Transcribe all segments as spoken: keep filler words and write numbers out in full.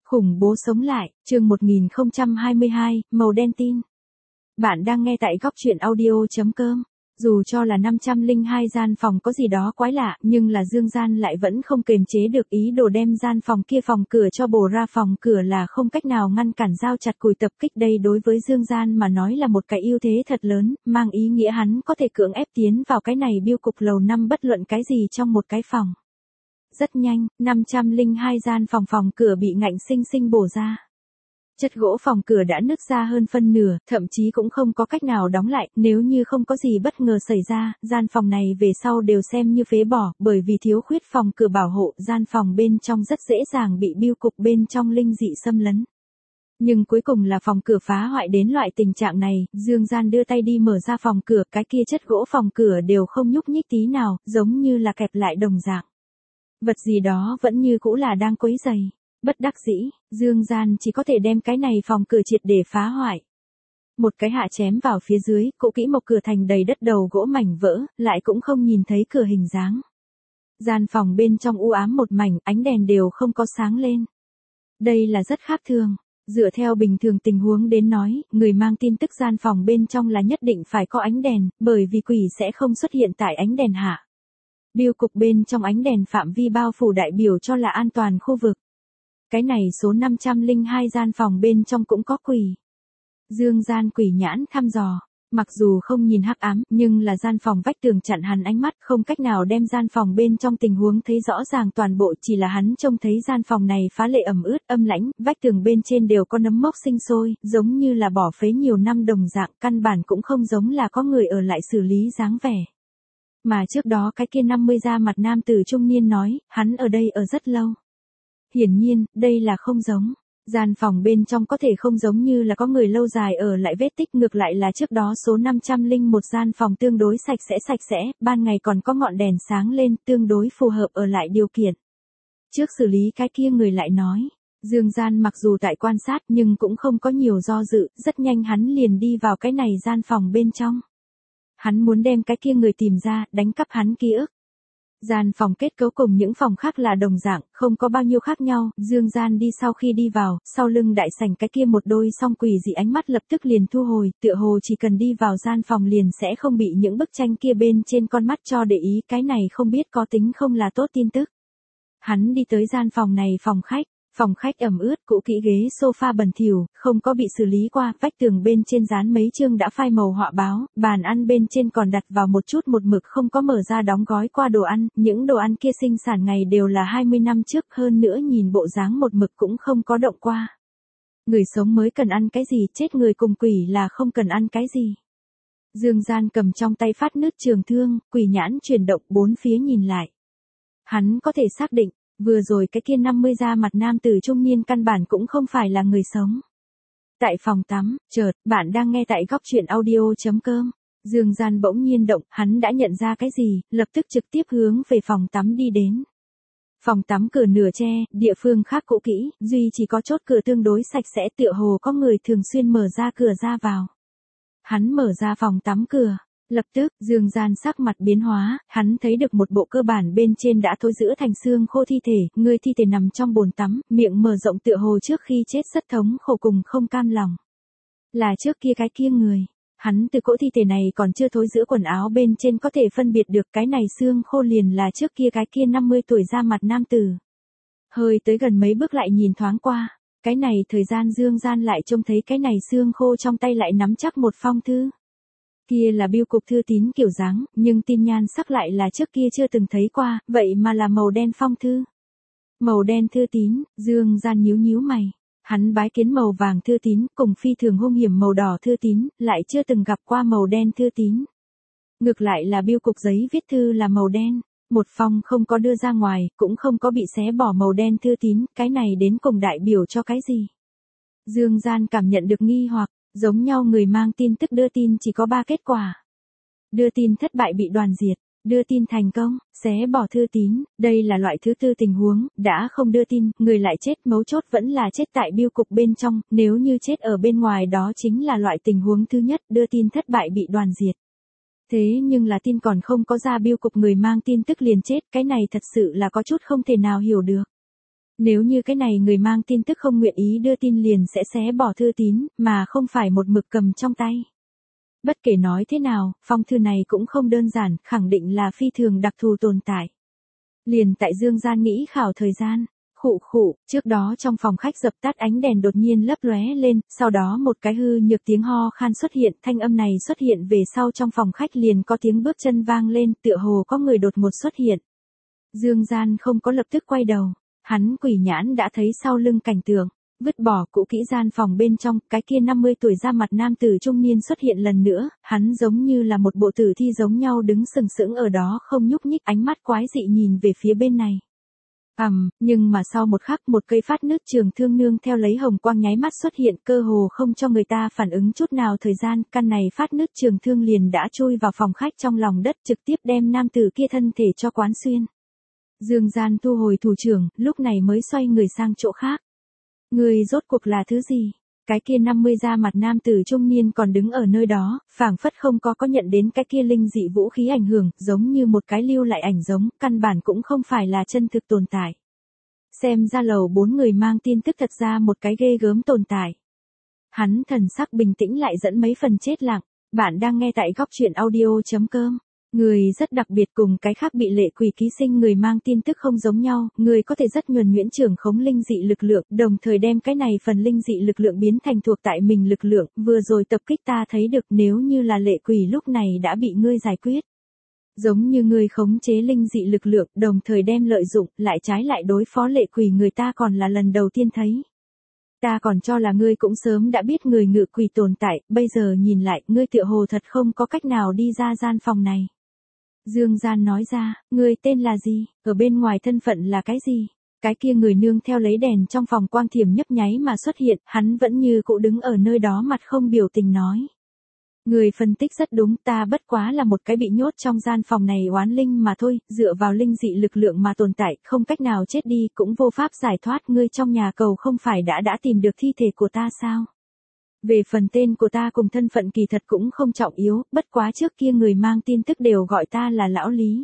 Khủng bố sống lại, chương một nghìn không trăm hai mươi hai, màu đen tin. Bạn đang nghe tại góc truyện audio.com. Dù cho là năm trăm lẻ hai gian phòng có gì đó quái lạ, nhưng là Dương Gian lại vẫn không kềm chế được ý đồ đem gian phòng kia phòng cửa cho bổ ra. Phòng cửa là không cách nào ngăn cản dao chặt cùi tập kích, đây đối với Dương Gian mà nói là một cái ưu thế thật lớn, mang ý nghĩa hắn có thể cưỡng ép tiến vào cái này biêu cục lầu năm bất luận cái gì trong một cái phòng. Rất nhanh, năm trăm lẻ hai gian phòng phòng cửa bị ngạnh sinh sinh bổ ra. Chất gỗ phòng cửa đã nứt ra hơn phân nửa, thậm chí cũng không có cách nào đóng lại, nếu như không có gì bất ngờ xảy ra, gian phòng này về sau đều xem như phế bỏ, bởi vì thiếu khuyết phòng cửa bảo hộ, gian phòng bên trong rất dễ dàng bị biêu cục bên trong linh dị xâm lấn. Nhưng cuối cùng là phòng cửa phá hoại đến loại tình trạng này, Dương Gian đưa tay đi mở ra phòng cửa, cái kia chất gỗ phòng cửa đều không nhúc nhích tí nào, giống như là kẹp lại đồng dạng. Vật gì đó vẫn như cũ là đang quấy rầy. Bất đắc dĩ, Dương Gian chỉ có thể đem cái này phòng cửa triệt để phá hoại. Một cái hạ chém vào phía dưới, cũ kỹ mộc cửa thành đầy đất đầu gỗ mảnh vỡ, lại cũng không nhìn thấy cửa hình dáng. Gian phòng bên trong u ám một mảnh, ánh đèn đều không có sáng lên. Đây là rất khác thường. Dựa theo bình thường tình huống đến nói, người mang tin tức gian phòng bên trong là nhất định phải có ánh đèn, bởi vì quỷ sẽ không xuất hiện tại ánh đèn hạ. Biêu cục bên trong ánh đèn phạm vi bao phủ đại biểu cho là an toàn khu vực. Cái này số năm trăm lẻ hai gian phòng bên trong cũng có quỷ. Dương Gian quỷ nhãn thăm dò, mặc dù không nhìn hắc ám, nhưng là gian phòng vách tường chặn hắn ánh mắt, không cách nào đem gian phòng bên trong tình huống thấy rõ ràng toàn bộ, chỉ là hắn trông thấy gian phòng này phá lệ ẩm ướt, âm lãnh, vách tường bên trên đều có nấm mốc sinh sôi, giống như là bỏ phế nhiều năm đồng dạng, căn bản cũng không giống là có người ở lại xử lý dáng vẻ. Mà trước đó cái kia năm mươi da mặt nam tử trung niên nói, hắn ở đây ở rất lâu. Hiển nhiên, đây là không giống. Gian phòng bên trong có thể không giống như là có người lâu dài ở lại vết tích, ngược lại là trước đó số năm trăm lẻ một gian phòng tương đối sạch sẽ sạch sẽ, ban ngày còn có ngọn đèn sáng lên, tương đối phù hợp ở lại điều kiện. Trước xử lý cái kia người lại nói, Dương Gian mặc dù tại quan sát nhưng cũng không có nhiều do dự, rất nhanh hắn liền đi vào cái này gian phòng bên trong. Hắn muốn đem cái kia người tìm ra, đánh cắp hắn ký ức. Gian phòng kết cấu cùng những phòng khác là đồng dạng, không có bao nhiêu khác nhau, Dương Gian đi sau khi đi vào, sau lưng đại sảnh cái kia một đôi song quỷ dị ánh mắt lập tức liền thu hồi, tựa hồ chỉ cần đi vào gian phòng liền sẽ không bị những bức tranh kia bên trên con mắt cho để ý, cái này không biết có tính không là tốt tin tức. Hắn đi tới gian phòng này phòng khách. Phòng khách ẩm ướt, cũ kỹ ghế sofa bẩn thỉu, không có bị xử lý qua, vách tường bên trên dán mấy chương đã phai màu họa báo, bàn ăn bên trên còn đặt vào một chút một mực không có mở ra đóng gói qua đồ ăn, những đồ ăn kia sinh sản ngày đều là hai mươi năm trước, hơn nữa nhìn bộ dáng một mực cũng không có động qua. Người sống mới cần ăn cái gì, chết người cùng quỷ là không cần ăn cái gì. Dương Gian cầm trong tay phát nứt trường thương, quỷ nhãn chuyển động bốn phía nhìn lại. Hắn có thể xác định, vừa rồi cái kia năm mươi da mặt nam tử trung niên căn bản cũng không phải là người sống. Tại phòng tắm, chợt, bạn đang nghe tại góc truyện audio.com. Dương Gian bỗng nhiên động, hắn đã nhận ra cái gì, lập tức trực tiếp hướng về phòng tắm đi đến. Phòng tắm cửa nửa che, địa phương khác cũ kỹ, duy chỉ có chốt cửa tương đối sạch sẽ, tựa hồ có người thường xuyên mở ra cửa ra vào. Hắn mở ra phòng tắm cửa. Lập tức, Dương Gian sắc mặt biến hóa, hắn thấy được một bộ cơ bản bên trên đã thối rữa thành xương khô thi thể, người thi thể nằm trong bồn tắm, miệng mở rộng tựa hồ trước khi chết rất thống khổ cùng không cam lòng. Là trước kia cái kia người, hắn từ cỗ thi thể này còn chưa thối rữa quần áo bên trên có thể phân biệt được cái này xương khô liền là trước kia cái kia năm mươi tuổi da mặt nam tử. Hơi tới gần mấy bước lại nhìn thoáng qua, cái này thời gian Dương Gian lại trông thấy cái này xương khô trong tay lại nắm chắc một phong thư. Kia là biêu cục thư tín kiểu dáng, nhưng tin nhan sắc lại là trước kia chưa từng thấy qua, vậy mà là màu đen phong thư. Màu đen thư tín, Dương Gian nhíu nhíu mày. Hắn bái kiến màu vàng thư tín, cùng phi thường hung hiểm màu đỏ thư tín, lại chưa từng gặp qua màu đen thư tín. Ngược lại là biêu cục giấy viết thư là màu đen, một phong không có đưa ra ngoài, cũng không có bị xé bỏ màu đen thư tín, cái này đến cùng đại biểu cho cái gì? Dương Gian cảm nhận được nghi hoặc. Giống nhau người mang tin tức đưa tin chỉ có ba kết quả. Đưa tin thất bại bị đoàn diệt, đưa tin thành công, xé bỏ thư tín, đây là loại thứ tư tình huống, đã không đưa tin, người lại chết, mấu chốt vẫn là chết tại biêu cục bên trong, nếu như chết ở bên ngoài đó chính là loại tình huống thứ nhất, đưa tin thất bại bị đoàn diệt. Thế nhưng là tin còn không có ra biêu cục người mang tin tức liền chết, cái này thật sự là có chút không thể nào hiểu được. Nếu như cái này người mang tin tức không nguyện ý đưa tin liền sẽ xé bỏ thư tín, mà không phải một mực cầm trong tay. Bất kể nói thế nào, phong thư này cũng không đơn giản, khẳng định là phi thường đặc thù tồn tại. Liền tại Dương Gian nghĩ khảo thời gian, khụ khụ, trước đó trong phòng khách dập tắt ánh đèn đột nhiên lấp lóe lên, sau đó một cái hư nhược tiếng ho khan xuất hiện, thanh âm này xuất hiện về sau trong phòng khách liền có tiếng bước chân vang lên, tựa hồ có người đột ngột xuất hiện. Dương Gian không có lập tức quay đầu, hắn quỷ nhãn đã thấy sau lưng cảnh tượng, vứt bỏ cũ kỹ gian phòng bên trong, cái kia năm mươi tuổi da mặt nam tử trung niên xuất hiện lần nữa, hắn giống như là một bộ tử thi giống nhau đứng sừng sững ở đó không nhúc nhích, ánh mắt quái dị nhìn về phía bên này. Ầm, um, nhưng mà sau một khắc một cây phát nứt trường thương nương theo lấy hồng quang nháy mắt xuất hiện, cơ hồ không cho người ta phản ứng chút nào thời gian, căn này phát nứt trường thương liền đã chui vào phòng khách trong lòng đất, trực tiếp đem nam tử kia thân thể cho quán xuyên. Dương Gian thu hồi thủ trưởng, lúc này mới xoay người sang chỗ khác. Người rốt cuộc là thứ gì? Cái kia năm mươi da mặt nam tử trung niên còn đứng ở nơi đó, phảng phất không có có nhận đến cái kia linh dị vũ khí ảnh hưởng, giống như một cái lưu lại ảnh giống, căn bản cũng không phải là chân thực tồn tại. Xem ra lầu bốn người mang tin tức thật ra một cái ghê gớm tồn tại. Hắn thần sắc bình tĩnh lại dẫn mấy phần chết lặng, bạn đang nghe tại góc truyện audio chấm com. Người rất đặc biệt cùng cái khác bị lệ quỷ ký sinh người mang tin tức không giống nhau, người có thể rất nhuần nhuyễn trưởng khống linh dị lực lượng, đồng thời đem cái này phần linh dị lực lượng biến thành thuộc tại mình lực lượng, vừa rồi tập kích ta thấy được nếu như là lệ quỷ lúc này đã bị ngươi giải quyết. Giống như ngươi khống chế linh dị lực lượng, đồng thời đem lợi dụng, lại trái lại đối phó lệ quỷ người ta còn là lần đầu tiên thấy. Ta còn cho là ngươi cũng sớm đã biết người ngự quỷ tồn tại, bây giờ nhìn lại, ngươi tựa hồ thật không có cách nào đi ra gian phòng này. Dương Gian nói ra, ngươi tên là gì, ở bên ngoài thân phận là cái gì? Cái kia người nương theo lấy đèn trong phòng quang thiểm nhấp nháy mà xuất hiện, hắn vẫn như cũ đứng ở nơi đó mặt không biểu tình nói. Người phân tích rất đúng, ta bất quá là một cái bị nhốt trong gian phòng này oán linh mà thôi, dựa vào linh dị lực lượng mà tồn tại, không cách nào chết đi, cũng vô pháp giải thoát, ngươi trong nhà cầu không phải đã đã tìm được thi thể của ta sao? Về phần tên của ta cùng thân phận kỳ thật cũng không trọng yếu, bất quá trước kia người mang tin tức đều gọi ta là Lão Lý.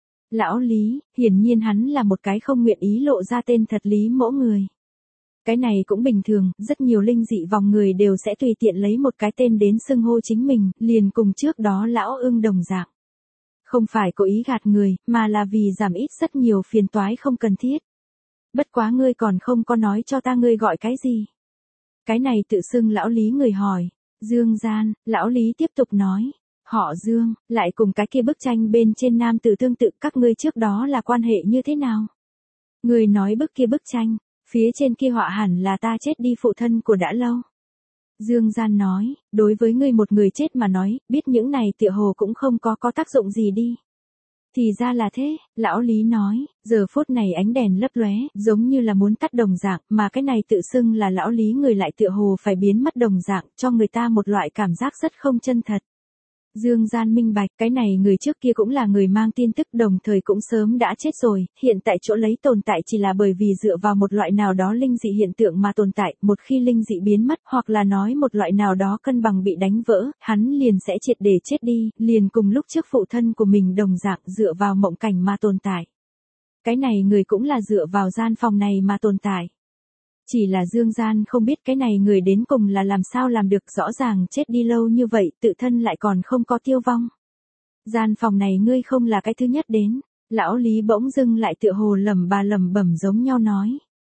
Lão Lý, hiển nhiên hắn là một cái không nguyện ý lộ ra tên thật Lý mỗ người. Cái này cũng bình thường, rất nhiều linh dị vòng người đều sẽ tùy tiện lấy một cái tên đến xưng hô chính mình, liền cùng trước đó Lão Ưng đồng dạng. Không phải cố ý gạt người, mà là vì giảm ít rất nhiều phiền toái không cần thiết. Bất quá ngươi còn không có nói cho ta ngươi gọi cái gì. Cái này tự xưng Lão Lý người hỏi. Dương Gian, Lão Lý tiếp tục nói. Họ Dương, lại cùng cái kia bức tranh bên trên nam tử tương tự, các ngươi trước đó là quan hệ như thế nào? Người nói bức kia bức tranh, phía trên kia họa hẳn là ta chết đi phụ thân của đã lâu. Dương Gian nói, đối với ngươi một người chết mà nói, biết những này tựa hồ cũng không có có tác dụng gì đi. Thì ra là thế, Lão Lý nói, giờ phút này ánh đèn lấp lóe, giống như là muốn tắt đồng dạng, mà cái này tự xưng là Lão Lý người lại tựa hồ phải biến mất đồng dạng, cho người ta một loại cảm giác rất không chân thật. Dương Gian minh bạch, cái này người trước kia cũng là người mang tin tức, đồng thời cũng sớm đã chết rồi, hiện tại chỗ lấy tồn tại chỉ là bởi vì dựa vào một loại nào đó linh dị hiện tượng mà tồn tại, một khi linh dị biến mất, hoặc là nói một loại nào đó cân bằng bị đánh vỡ, hắn liền sẽ triệt để chết đi, liền cùng lúc trước phụ thân của mình đồng dạng dựa vào mộng cảnh mà tồn tại. Cái này người cũng là dựa vào gian phòng này mà tồn tại. Chỉ là Dương Gian không biết cái này người đến cùng là làm sao làm được, rõ ràng chết đi lâu như vậy, tự thân lại còn không có tiêu vong. Gian phòng này ngươi không là cái thứ nhất đến, Lão Lý bỗng dưng lại tựa hồ lẩm bà lẩm bẩm giống nhau nói.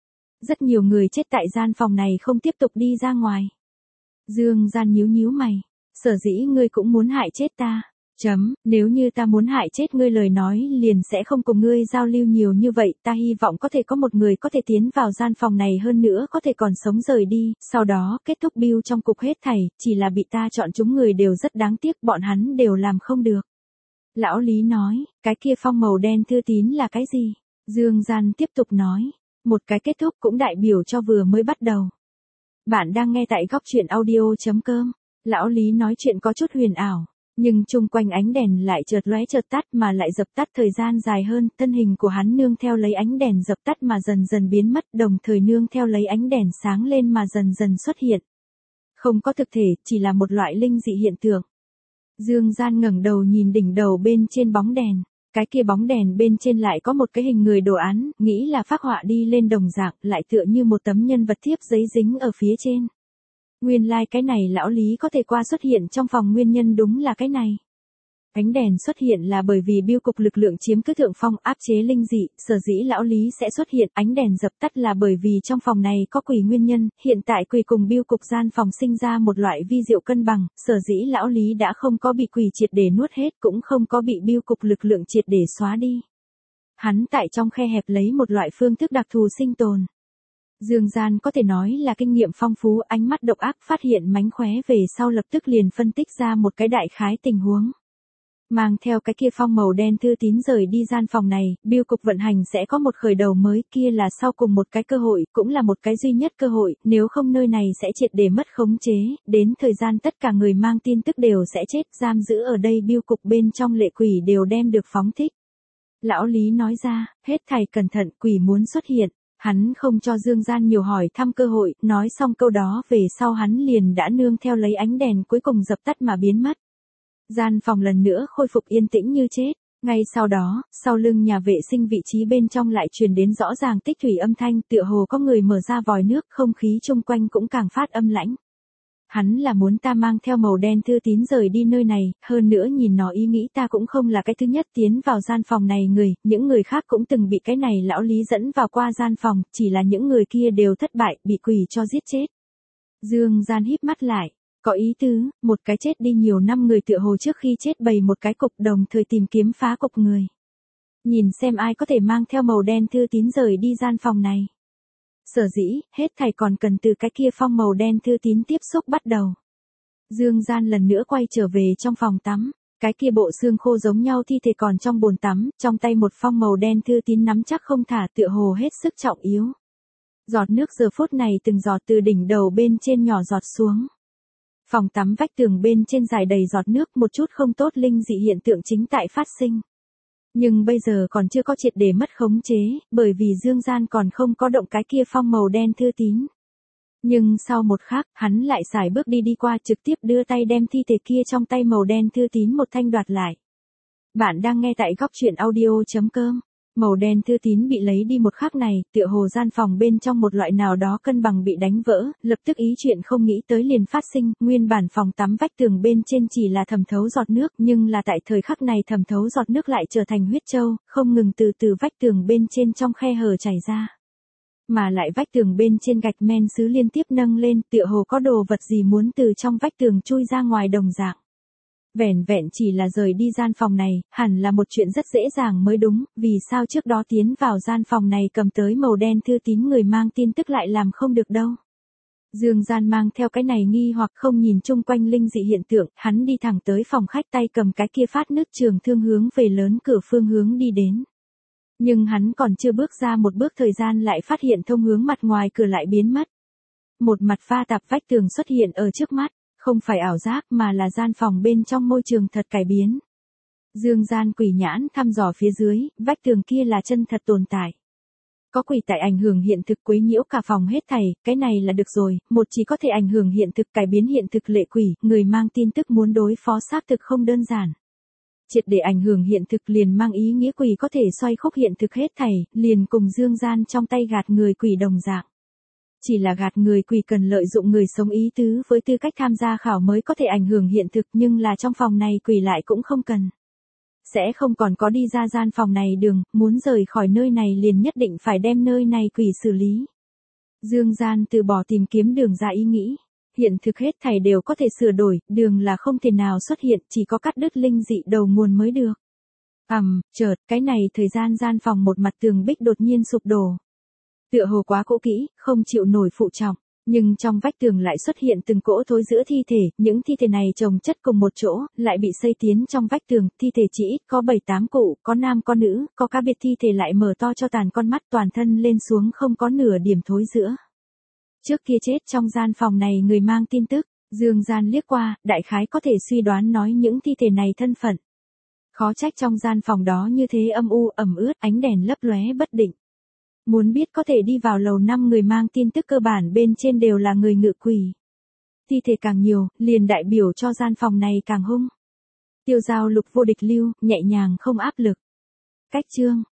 Rất nhiều người chết tại gian phòng này không tiếp tục đi ra ngoài. Dương Gian nhíu nhíu mày, sở dĩ ngươi cũng muốn hại chết ta. Chấm, nếu như ta muốn hại chết ngươi lời nói liền sẽ không cùng ngươi giao lưu nhiều như vậy, ta hy vọng có thể có một người có thể tiến vào gian phòng này hơn nữa có thể còn sống rời đi, sau đó kết thúc bill trong cục hết thảy, chỉ là bị ta chọn chúng người đều rất đáng tiếc, bọn hắn đều làm không được. Lão Lý nói, cái kia phong màu đen thư tín là cái gì? Dương Gian tiếp tục nói, một cái kết thúc cũng đại biểu cho vừa mới bắt đầu. Bạn đang nghe tại góc truyện audio chấm com, Lão Lý nói chuyện có chút huyền ảo. Nhưng chung quanh ánh đèn lại chợt lóe chợt tắt mà lại dập tắt thời gian dài hơn, thân hình của hắn nương theo lấy ánh đèn dập tắt mà dần dần biến mất, đồng thời nương theo lấy ánh đèn sáng lên mà dần dần xuất hiện. Không có thực thể, chỉ là một loại linh dị hiện tượng. Dương Gian ngẩng đầu nhìn đỉnh đầu bên trên bóng đèn, Cái kia bóng đèn bên trên lại có một cái hình người đồ án, nghĩ là phác họa đi lên đồng dạng, lại tựa như một tấm nhân vật thiếp giấy dính ở phía trên. Nguyên lai like cái này lão Lý có thể qua xuất hiện trong phòng nguyên nhân đúng là cái này. Ánh đèn xuất hiện là bởi vì bưu cục lực lượng chiếm cứ thượng phong áp chế linh dị, sở dĩ lão Lý sẽ xuất hiện, ánh đèn dập tắt là bởi vì trong phòng này có quỷ nguyên nhân, hiện tại quỷ cùng bưu cục gian phòng sinh ra một loại vi diệu cân bằng, sở dĩ lão Lý đã không có bị quỷ triệt để nuốt hết cũng không có bị bưu cục lực lượng triệt để xóa đi. Hắn tại trong khe hẹp lấy một loại phương thức đặc thù sinh tồn. Dương Gian có thể nói là kinh nghiệm phong phú, ánh mắt độc ác phát hiện mánh khóe về sau lập tức liền phân tích ra một cái đại khái tình huống. Mang theo cái kia phong màu đen thư tín rời đi gian phòng này, bưu cục vận hành sẽ có một khởi đầu mới, kia là sau cùng một cái cơ hội, cũng là một cái duy nhất cơ hội, nếu không nơi này sẽ triệt để mất khống chế, đến thời gian tất cả người mang tin tức đều sẽ chết, giam giữ ở đây bưu cục bên trong lệ quỷ đều đem được phóng thích. Lão Lý nói ra, hết thảy cẩn thận, quỷ muốn xuất hiện. Hắn không cho Dương Gian nhiều hỏi thăm cơ hội, nói xong câu đó về sau hắn liền đã nương theo lấy ánh đèn cuối cùng dập tắt mà biến mất. Gian phòng lần nữa khôi phục yên tĩnh như chết, ngay sau đó, sau lưng nhà vệ sinh vị trí bên trong lại truyền đến rõ ràng tích thủy âm thanh, tựa hồ có người mở ra vòi nước, không khí chung quanh cũng càng phát âm lãnh. Hắn là muốn ta mang theo màu đen thư tín rời đi nơi này, hơn nữa nhìn nó ý nghĩ ta cũng không là cái thứ nhất tiến vào gian phòng này người, những người khác cũng từng bị cái này lão Lý dẫn vào qua gian phòng, chỉ là những người kia đều thất bại, bị quỷ cho giết chết. Dương Gian híp mắt lại, có ý tứ, một cái chết đi nhiều năm người tựa hồ trước khi chết bày một cái cục đồng thời tìm kiếm phá cục người. Nhìn xem ai có thể mang theo màu đen thư tín rời đi gian phòng này. Sở dĩ, hết thảy còn cần từ cái kia phong màu đen thư tín tiếp xúc bắt đầu. Dương Gian lần nữa quay trở về trong phòng tắm, cái kia bộ xương khô giống nhau thi thể còn trong bồn tắm, trong tay một phong màu đen thư tín nắm chắc không thả tựa hồ hết sức trọng yếu. Giọt nước giờ phút này từng giọt từ đỉnh đầu bên trên nhỏ giọt xuống. Phòng tắm vách tường bên trên dài đầy giọt nước, một chút không tốt linh dị hiện tượng chính tại phát sinh. Nhưng bây giờ còn chưa có triệt để mất khống chế, bởi vì Dương Gian còn không có động cái kia phong màu đen thư tín. Nhưng sau một khắc, hắn lại xài bước đi đi qua trực tiếp đưa tay đem thi thể kia trong tay màu đen thư tín một thanh đoạt lại. Bạn đang nghe tại góc truyện audio chấm com. Màu đen thư tín bị lấy đi một khắc này, tựa hồ gian phòng bên trong một loại nào đó cân bằng bị đánh vỡ, lập tức ý chuyện không nghĩ tới liền phát sinh, nguyên bản phòng tắm vách tường bên trên chỉ là thẩm thấu giọt nước, nhưng là tại thời khắc này thẩm thấu giọt nước lại trở thành huyết châu, không ngừng từ từ vách tường bên trên trong khe hở chảy ra. Mà lại vách tường bên trên gạch men sứ liên tiếp nâng lên, tựa hồ có đồ vật gì muốn từ trong vách tường chui ra ngoài đồng dạng. Vẻn vẹn chỉ là rời đi gian phòng này, hẳn là một chuyện rất dễ dàng mới đúng, vì sao trước đó tiến vào gian phòng này cầm tới màu đen thư tín người mang tin tức lại làm không được đâu. Dương Gian mang theo cái này nghi hoặc không nhìn chung quanh linh dị hiện tượng, hắn đi thẳng tới phòng khách tay cầm cái kia phát nước trường thương hướng về lớn cửa phương hướng đi đến. Nhưng hắn còn chưa bước ra một bước thời gian lại phát hiện thông hướng mặt ngoài cửa lại biến mất. Một mặt pha tạp vách tường xuất hiện ở trước mắt. Không phải ảo giác mà là gian phòng bên trong môi trường thật cải biến. Dương Gian quỷ nhãn thăm dò phía dưới, vách tường kia là chân thật tồn tại. Có quỷ tại ảnh hưởng hiện thực quấy nhiễu cả phòng hết thảy, cái này là được rồi, một chỉ có thể ảnh hưởng hiện thực cải biến hiện thực lệ quỷ, người mang tin tức muốn đối phó xác thực không đơn giản. Triệt để ảnh hưởng hiện thực liền mang ý nghĩa quỷ có thể xoay khúc hiện thực hết thảy, liền cùng Dương Gian trong tay gạt người quỷ đồng dạng. Chỉ là gạt người quỷ cần lợi dụng người sống ý tứ với tư cách tham gia khảo mới có thể ảnh hưởng hiện thực, nhưng là trong phòng này quỷ lại cũng không cần. Sẽ không còn có đi ra gian phòng này đường, muốn rời khỏi nơi này liền nhất định phải đem nơi này quỷ xử lý. Dương Gian từ bỏ tìm kiếm đường ra ý nghĩ. Hiện thực hết thảy đều có thể sửa đổi, đường là không thể nào xuất hiện, chỉ có cắt đứt linh dị đầu nguồn mới được. Ầm, um, chợt, cái này thời gian gian phòng một mặt tường bích đột nhiên sụp đổ. Tựa hồ quá cũ kỹ, không chịu nổi phụ trọng, nhưng trong vách tường lại xuất hiện từng cỗ thối giữa thi thể, những thi thể này chồng chất cùng một chỗ, lại bị xây tiến trong vách tường, thi thể chỉ ít có bảy tám cụ, có nam có nữ, có cá biệt thi thể lại mở to cho tàn con mắt toàn thân lên xuống không có nửa điểm thối giữa. Trước kia chết trong gian phòng này người mang tin tức, Dương Gian liếc qua, đại khái có thể suy đoán nói những thi thể này thân phận. Khó trách trong gian phòng đó như thế âm u ẩm ướt, ánh đèn lấp lóe bất định. Muốn biết có thể đi vào lầu năm người mang tin tức cơ bản bên trên đều là người ngự quỷ. Thi thể càng nhiều, liền đại biểu cho gian phòng này càng hung. Tiêu Giao Lục vô địch lưu, nhẹ nhàng không áp lực. Cách chương